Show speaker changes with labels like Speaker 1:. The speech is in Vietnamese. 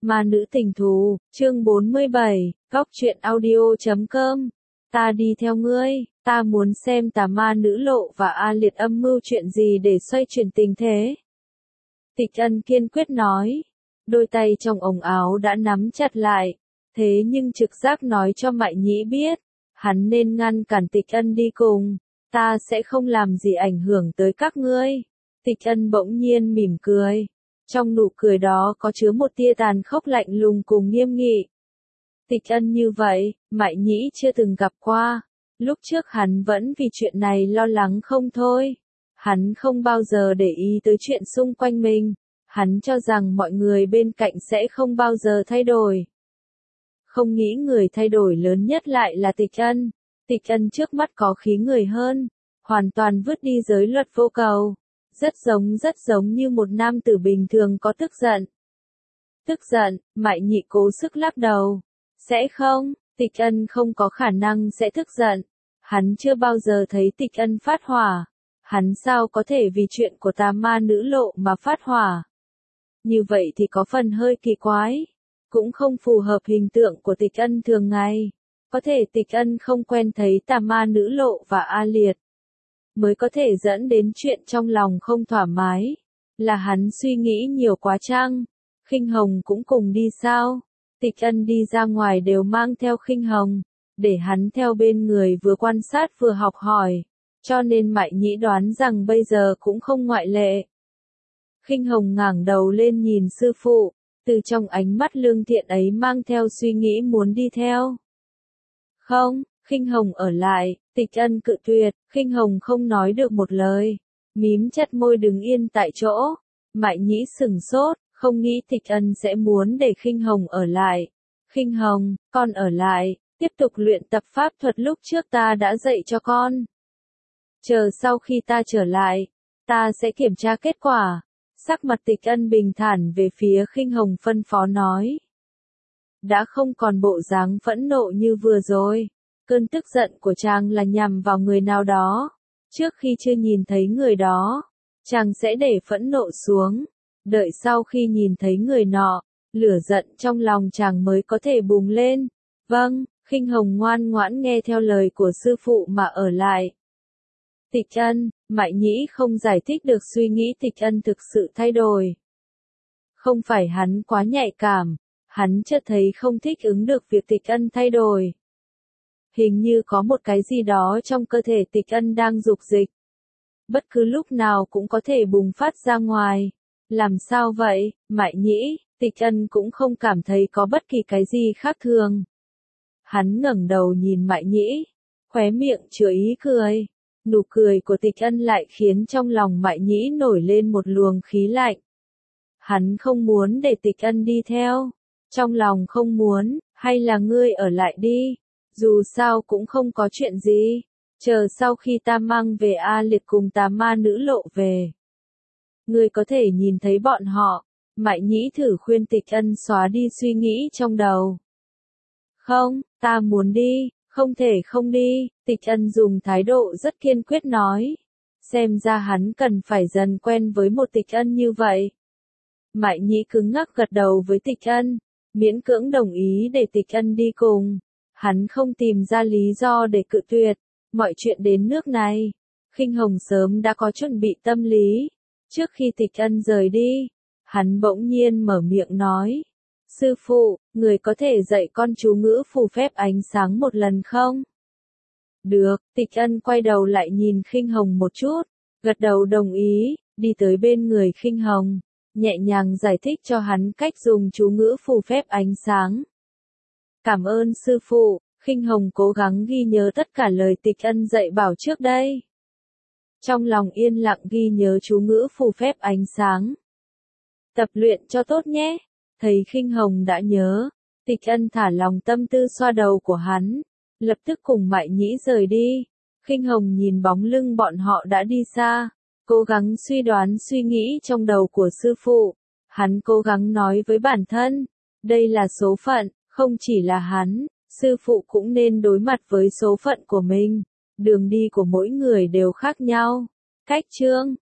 Speaker 1: Ma nữ tình thù, chương 47, góc truyện audio.com. Ta đi theo ngươi, ta muốn xem tà ma nữ lộ và A Liệt âm mưu chuyện gì để xoay chuyển tình thế. Tịch Ân kiên quyết nói, đôi tay trong ống áo đã nắm chặt lại, thế nhưng trực giác nói cho Mại Nhĩ biết, hắn nên ngăn cản Tịch Ân đi cùng, ta sẽ không làm gì ảnh hưởng tới các ngươi. Tịch Ân bỗng nhiên mỉm cười. Trong nụ cười đó có chứa một tia tàn khốc lạnh lùng cùng nghiêm nghị. Tịch Ân như vậy, Mại Nhĩ chưa từng gặp qua. Lúc trước hắn vẫn vì chuyện này lo lắng không thôi. Hắn không bao giờ để ý tới chuyện xung quanh mình. Hắn cho rằng mọi người bên cạnh sẽ không bao giờ thay đổi. Không nghĩ người thay đổi lớn nhất lại là Tịch Ân. Tịch Ân trước mắt có khí người hơn. Hoàn toàn vứt đi giới luật vô cầu. Rất giống như một nam tử bình thường có tức giận. Tức giận, Mại Nhĩ cố sức lắc đầu. Sẽ không, Tịch Ân không có khả năng sẽ tức giận. Hắn chưa bao giờ thấy Tịch Ân phát hỏa. Hắn sao có thể vì chuyện của tà ma nữ lộ mà phát hỏa. Như vậy thì có phần hơi kỳ quái. Cũng không phù hợp hình tượng của Tịch Ân thường ngày. Có thể Tịch Ân không quen thấy tà ma nữ lộ và A Liệt. Mới có thể dẫn đến chuyện trong lòng không thoải mái. Là hắn suy nghĩ nhiều quá chăng? Khinh Hồng cũng cùng đi sao? Tịch Ân đi ra ngoài đều mang theo Khinh Hồng, để hắn theo bên người vừa quan sát vừa học hỏi, cho nên Mại Nhĩ đoán rằng bây giờ cũng không ngoại lệ. Khinh Hồng ngẩng đầu lên nhìn sư phụ, từ trong ánh mắt lương thiện ấy mang theo suy nghĩ muốn đi theo. Không, Khinh Hồng ở lại. Tịch Ân cự tuyệt, Khinh Hồng không nói được một lời, mím chặt môi đứng yên tại chỗ. Mại Nhĩ sửng sốt, không nghĩ Tịch Ân sẽ muốn để Khinh Hồng ở lại. Khinh Hồng, con ở lại, tiếp tục luyện tập pháp thuật lúc trước ta đã dạy cho con. Chờ sau khi ta trở lại, ta sẽ kiểm tra kết quả. Sắc mặt Tịch Ân bình thản về phía Khinh Hồng phân phó nói. Đã không còn bộ dáng phẫn nộ như vừa rồi. Cơn tức giận của chàng là nhằm vào người nào đó. Trước khi chưa nhìn thấy người đó, chàng sẽ để phẫn nộ xuống. Đợi sau khi nhìn thấy người nọ, lửa giận trong lòng chàng mới có thể bùng lên. Vâng, Khinh Hồng ngoan ngoãn nghe theo lời của sư phụ mà ở lại. Tịch Ân, Mại Nhĩ không giải thích được suy nghĩ Tịch Ân thực sự thay đổi. Không phải hắn quá nhạy cảm, hắn chợt thấy không thích ứng được việc Tịch Ân thay đổi. Hình như có một cái gì đó trong cơ thể Tịch Ân đang dục dịch. Bất cứ lúc nào cũng có thể bùng phát ra ngoài. Làm sao vậy, Mại Nhĩ? Tịch Ân cũng không cảm thấy có bất kỳ cái gì khác thường. Hắn ngẩng đầu nhìn Mại Nhĩ, khóe miệng chứa ý cười. Nụ cười của Tịch Ân lại khiến trong lòng Mại Nhĩ nổi lên một luồng khí lạnh. Hắn không muốn để Tịch Ân đi theo. Trong lòng không muốn, hay là ngươi ở lại đi. Dù sao cũng không có chuyện gì. Chờ sau khi ta mang về A Liệt cùng tà ma nữ lộ về. Ngươi có thể nhìn thấy bọn họ. Mại Nhĩ thử khuyên Tịch Ân xóa đi suy nghĩ trong đầu. Không, ta muốn đi, không thể không đi. Tịch Ân dùng thái độ rất kiên quyết nói. Xem ra hắn cần phải dần quen với một Tịch Ân như vậy. Mại Nhĩ cứng ngắc gật đầu với Tịch Ân. Miễn cưỡng đồng ý để Tịch Ân đi cùng. Hắn không tìm ra lý do để cự tuyệt. Mọi chuyện đến nước này, Khinh Hồng sớm đã có chuẩn bị tâm lý. Trước khi Tịch Ân rời đi, hắn bỗng nhiên mở miệng nói. Sư phụ, người có thể dạy con chú ngữ phù phép ánh sáng một lần không? Được, Tịch Ân quay đầu lại nhìn Khinh Hồng một chút, gật đầu đồng ý, đi tới bên người Khinh Hồng, nhẹ nhàng giải thích cho hắn cách dùng chú ngữ phù phép ánh sáng. Cảm ơn sư phụ. Khinh Hồng cố gắng ghi nhớ tất cả lời Tịch Ân dạy bảo trước đây. Trong lòng yên lặng ghi nhớ chú ngữ phù phép ánh sáng. Tập luyện cho tốt nhé. Thấy Khinh Hồng đã nhớ, Tịch Ân thả lòng tâm tư xoa đầu của hắn, lập tức cùng Mại Nhĩ rời đi. Khinh Hồng nhìn bóng lưng bọn họ đã đi xa, cố gắng suy đoán suy nghĩ trong đầu của sư phụ. Hắn cố gắng nói với bản thân, đây là số phận, không chỉ là hắn. Sư phụ cũng nên đối mặt với số phận của mình. Đường đi của mỗi người đều khác nhau. Cách chương